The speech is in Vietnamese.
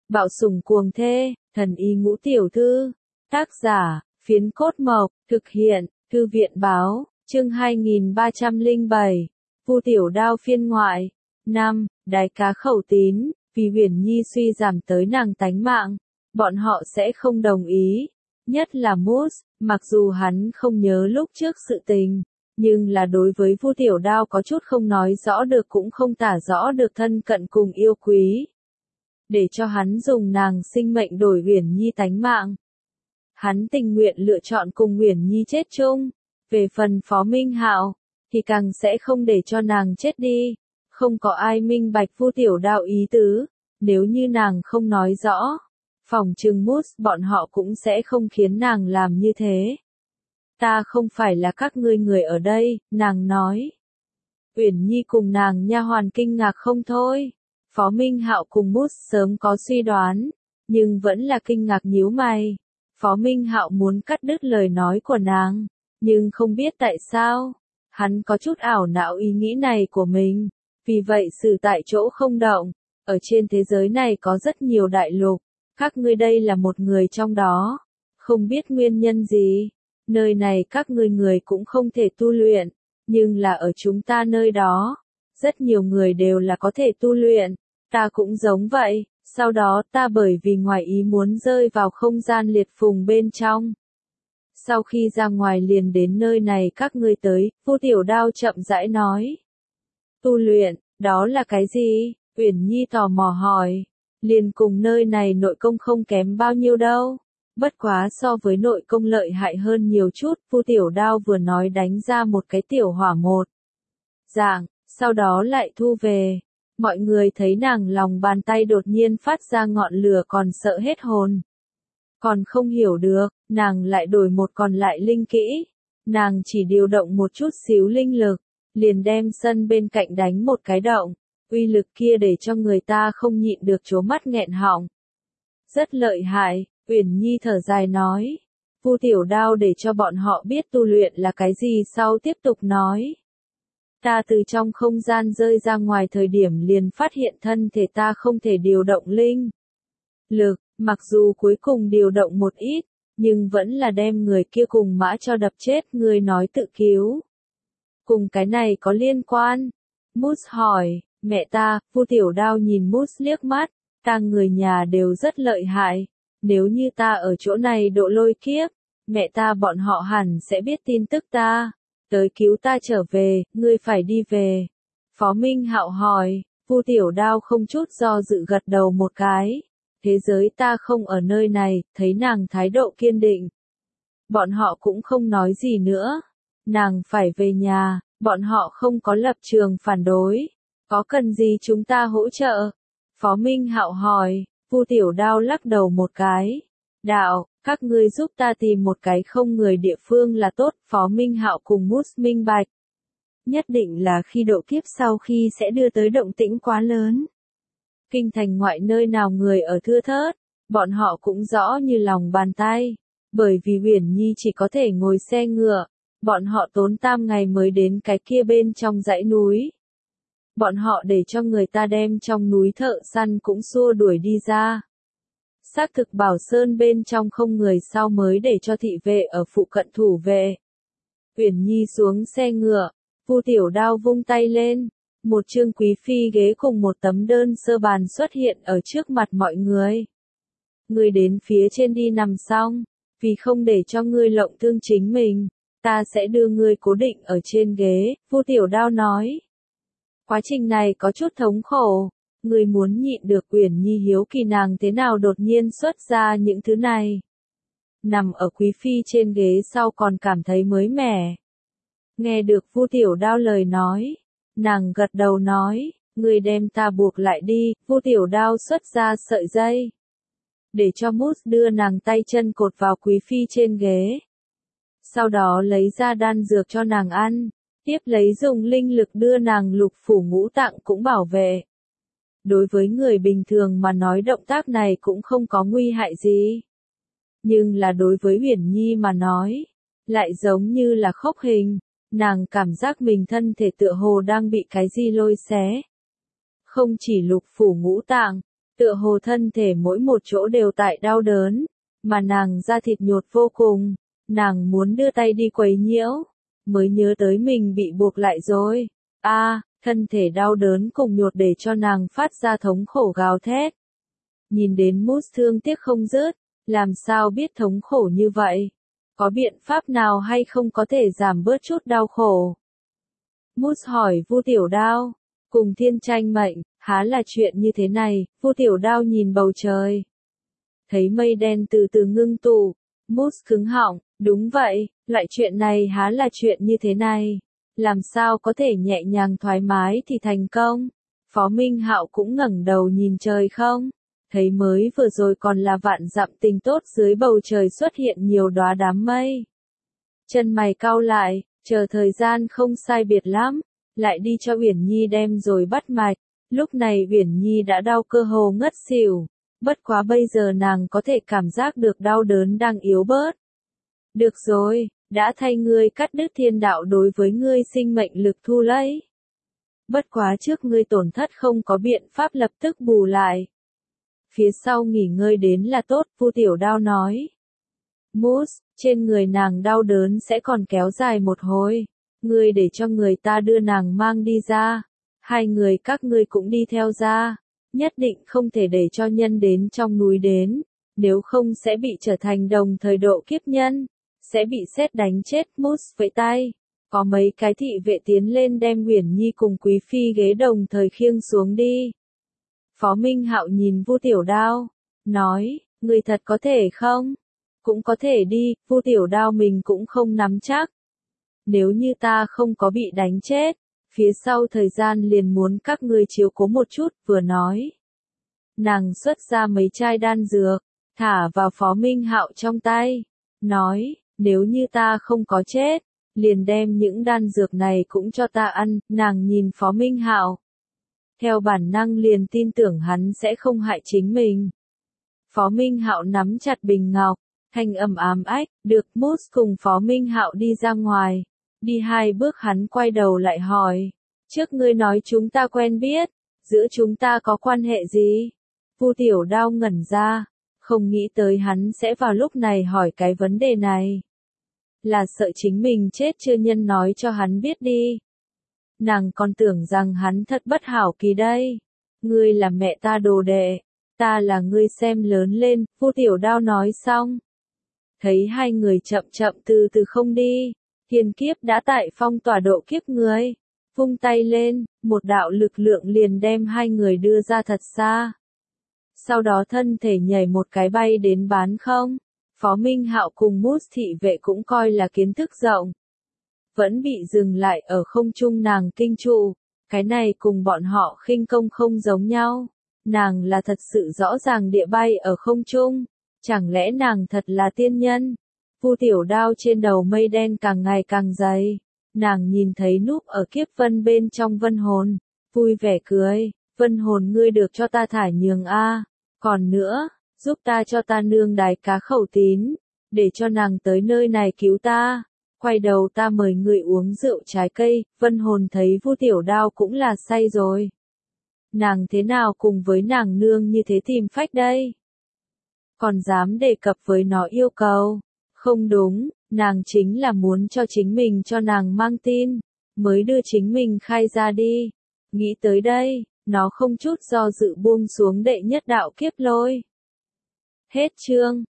Bạo sủng cuồng thê, thần y ngũ tiểu thư. Tác giả, Phiến Cốt Mộc, thực hiện, Thư viện báo, chương 2307. Vu Tiểu Đao phiên ngoại. 5. Đái cá khẩu tín, vì Uyển Nhi suy giảm tới nàng tánh mạng, bọn họ sẽ không đồng ý. Nhất là Mút, mặc dù hắn không nhớ lúc trước sự tình, nhưng là đối với Vu Tiểu Đao có chút không nói rõ được cũng không tả rõ được thân cận cùng yêu quý. Để cho hắn dùng nàng sinh mệnh đổi Uyển Nhi tánh mạng. Hắn tình nguyện lựa chọn cùng Uyển Nhi chết chung. Về phần Phó Minh Hạo, thì càng sẽ không để cho nàng chết đi. Không có ai minh bạch Vu Tiểu Đao ý tứ, nếu như nàng không nói rõ, phỏng chừng Mút bọn họ cũng sẽ không khiến nàng làm như thế. Ta không phải là các ngươi người ở đây, nàng nói. Uyển Nhi cùng nàng nha hoàn kinh ngạc không thôi. Phó Minh Hạo cùng Mút sớm có suy đoán, nhưng vẫn là kinh ngạc nhíu mày. Phó Minh Hạo muốn cắt đứt lời nói của nàng, nhưng không biết tại sao, hắn có chút ảo não ý nghĩ này của mình, vì vậy xử tại chỗ không động. Ở trên thế giới này có rất nhiều đại lục, các ngươi đây là một người trong đó, không biết nguyên nhân gì, nơi này các ngươi người cũng không thể tu luyện, nhưng là ở chúng ta nơi đó, rất nhiều người đều là có thể tu luyện, ta cũng giống vậy, sau đó ta bởi vì ngoài ý muốn rơi vào không gian liệt phùng bên trong. Sau khi ra ngoài liền đến nơi này các ngươi tới, Vu Tiểu Đao chậm rãi nói. Tu luyện, đó là cái gì? Uyển Nhi tò mò hỏi. Liền cùng nơi này nội công không kém bao nhiêu đâu. Bất quá so với nội công lợi hại hơn nhiều chút, Vu Tiểu Đao vừa nói đánh ra một cái tiểu hỏa một dạng, sau đó lại thu về. Mọi người thấy nàng lòng bàn tay đột nhiên phát ra ngọn lửa còn sợ hết hồn. Còn không hiểu được, nàng lại đổi một còn lại linh kỹ. Nàng chỉ điều động một chút xíu linh lực, liền đem sân bên cạnh đánh một cái động. Uy lực kia để cho người ta không nhịn được trố mắt nghẹn họng. Rất lợi hại, Uyển Nhi thở dài nói. Vu Tiểu Đao để cho bọn họ biết tu luyện là cái gì sau tiếp tục nói. Ta từ trong không gian rơi ra ngoài thời điểm liền phát hiện thân thể ta không thể điều động linh lực, mặc dù cuối cùng điều động một ít, nhưng vẫn là đem người kia cùng mã cho đập chết. Người nói tự cứu. Cùng cái này có liên quan? Mút hỏi, mẹ ta. Vu Tiểu Đao nhìn Mút liếc mắt, ta người nhà đều rất lợi hại, nếu như ta ở chỗ này độ lôi kiếp, mẹ ta bọn họ hẳn sẽ biết tin tức ta. Tới cứu ta trở về, ngươi phải đi về. Phó Minh Hạo hỏi, Vu Tiểu Đao không chút do dự gật đầu một cái. Thế giới ta không ở nơi này, thấy nàng thái độ kiên định. Bọn họ cũng không nói gì nữa. Nàng phải về nhà, bọn họ không có lập trường phản đối. Có cần gì chúng ta hỗ trợ? Phó Minh Hạo hỏi, Vu Tiểu Đao lắc đầu một cái. Đạo, các ngươi giúp ta tìm một cái không người địa phương là tốt. Phó Minh Hạo cùng Mút minh bạch. Nhất định là khi độ kiếp sau khi sẽ đưa tới động tĩnh quá lớn. Kinh thành ngoại nơi nào người ở thưa thớt, bọn họ cũng rõ như lòng bàn tay. Bởi vì Uyển Nhi chỉ có thể ngồi xe ngựa, bọn họ tốn 8 ngày mới đến cái kia bên trong dãy núi. Bọn họ để cho người ta đem trong núi thợ săn cũng xua đuổi đi ra. Xác thực Bảo Sơn bên trong không người sau mới để cho thị vệ ở phụ cận thủ vệ. Uyển Nhi xuống xe ngựa, Vu Tiểu Đao vung tay lên, một chương quý phi ghế cùng một tấm đơn sơ bàn xuất hiện ở trước mặt mọi người. Ngươi đến phía trên đi nằm xong, vì không để cho ngươi lộng thương chính mình, ta sẽ đưa ngươi cố định ở trên ghế, Vu Tiểu Đao nói. Quá trình này có chút thống khổ, ngươi muốn nhịn được. Uyển Nhi hiếu kỳ nàng thế nào đột nhiên xuất ra những thứ này. Nằm ở quý phi trên ghế sau còn cảm thấy mới mẻ. Nghe được Vu Tiểu Đao lời nói, nàng gật đầu nói, ngươi đem ta buộc lại đi. Vu Tiểu Đao xuất ra sợi dây, để cho Mút đưa nàng tay chân cột vào quý phi trên ghế. Sau đó lấy ra đan dược cho nàng ăn, tiếp lấy dùng linh lực đưa nàng lục phủ ngũ tạng cũng bảo vệ. Đối với người bình thường mà nói động tác này cũng không có nguy hại gì. Nhưng là đối với Uyển Nhi mà nói, lại giống như là khốc hình, nàng cảm giác mình thân thể tựa hồ đang bị cái gì lôi xé. Không chỉ lục phủ ngũ tạng, tựa hồ thân thể mỗi một chỗ đều tại đau đớn, mà nàng da thịt nhột vô cùng, nàng muốn đưa tay đi quấy nhiễu, mới nhớ tới mình bị buộc lại rồi. Thân thể đau đớn cùng nhột để cho nàng phát ra thống khổ gào thét. Nhìn đến Moose thương tiếc không dứt, làm sao biết thống khổ như vậy? Có biện pháp nào hay không có thể giảm bớt chút đau khổ? Moose hỏi Vu Tiểu Đao, cùng thiên tranh mệnh, há là chuyện như thế này. Vu Tiểu Đao nhìn bầu trời, thấy mây đen từ từ ngưng tụ, Moose cứng họng, đúng vậy, loại chuyện này há là chuyện như thế này. Làm sao có thể nhẹ nhàng thoải mái thì thành công? Phó Minh Hạo cũng ngẩng đầu nhìn trời không? Thấy mới vừa rồi còn là vạn dặm tình tốt, dưới bầu trời xuất hiện nhiều đóa đám mây. Chân mày cau lại, chờ thời gian không sai biệt lắm, lại đi cho Uyển Nhi đem rồi bắt mạch. Lúc này Uyển Nhi đã đau cơ hồ ngất xỉu, bất quá bây giờ nàng có thể cảm giác được đau đớn đang yếu bớt. Được rồi, đã thay ngươi cắt đứt thiên đạo đối với ngươi sinh mệnh lực thu lấy. Bất quá trước ngươi tổn thất không có biện pháp lập tức bù lại. Phía sau nghỉ ngơi đến là tốt, Vu Tiểu Đao nói. Moose, trên người nàng đau đớn sẽ còn kéo dài một hồi. Ngươi để cho người ta đưa nàng mang đi ra. Hai người các ngươi cũng đi theo ra. Nhất định không thể để cho nhân đến trong núi đến. Nếu không sẽ bị trở thành đồng thời độ kiếp nhân. Sẽ bị sét đánh chết. Moose vẫy tay. Có mấy cái thị vệ tiến lên đem Uyển Nhi cùng Quý Phi ghế đồng thời khiêng xuống đi. Phó Minh Hạo nhìn Vu Tiểu Đao, nói, người thật có thể không? Cũng có thể đi, Vu Tiểu Đao mình cũng không nắm chắc. Nếu như ta không có bị đánh chết, phía sau thời gian liền muốn các ngươi chiếu cố một chút, vừa nói. Nàng xuất ra mấy chai đan dược, thả vào Phó Minh Hạo trong tay, nói, nếu như ta không có chết, liền đem những đan dược này cũng cho ta ăn. Nàng nhìn Phó Minh Hạo, theo bản năng liền tin tưởng hắn sẽ không hại chính mình. Phó Minh Hạo nắm chặt bình ngọc, thanh âm ám ách, được. Moose cùng Phó Minh Hạo đi ra ngoài, đi 2 bước hắn quay đầu lại hỏi, trước ngươi nói chúng ta quen biết, giữa chúng ta có quan hệ gì? Vu Tiểu Đao ngẩn ra, không nghĩ tới hắn sẽ vào lúc này hỏi cái vấn đề này. Là sợ chính mình chết chưa nhân nói cho hắn biết đi. Nàng còn tưởng rằng hắn thật bất hảo kỳ đây. Ngươi là mẹ ta đồ đệ, ta là ngươi xem lớn lên. Vu Tiểu Đao nói xong, thấy hai người chậm chậm từ từ không đi, thiên kiếp đã tại phong tỏa độ kiếp người, vung tay lên, một đạo lực lượng liền đem hai người đưa ra thật xa. Sau đó thân thể nhảy một cái bay đến bán không. Phó Minh Hạo cùng Moose thị vệ cũng coi là kiến thức rộng, vẫn bị dừng lại ở không trung. Nàng kinh trụ, cái này cùng bọn họ khinh công không giống nhau. Nàng là thật sự rõ ràng địa bay ở không trung, chẳng lẽ nàng thật là tiên nhân? Vu Tiểu Đao trên đầu mây đen càng ngày càng dày, nàng nhìn thấy núp ở kiếp vân bên trong Vân Hồn, vui vẻ cười, Vân Hồn ngươi được cho ta thả nhường a, còn nữa, giúp ta cho ta nương đái cá khẩu tín, để cho nàng tới nơi này cứu ta. Quay đầu ta mời người uống rượu trái cây. Vân Hồn thấy Vu Tiểu Đao cũng là say rồi. Nàng thế nào cùng với nàng nương như thế tìm phách đây? Còn dám đề cập với nó yêu cầu? Không đúng, nàng chính là muốn cho chính mình cho nàng mang tin, mới đưa chính mình khai ra đi. Nghĩ tới đây, nó không chút do dự buông xuống đệ nhất đạo kiếp lôi. Hết chương.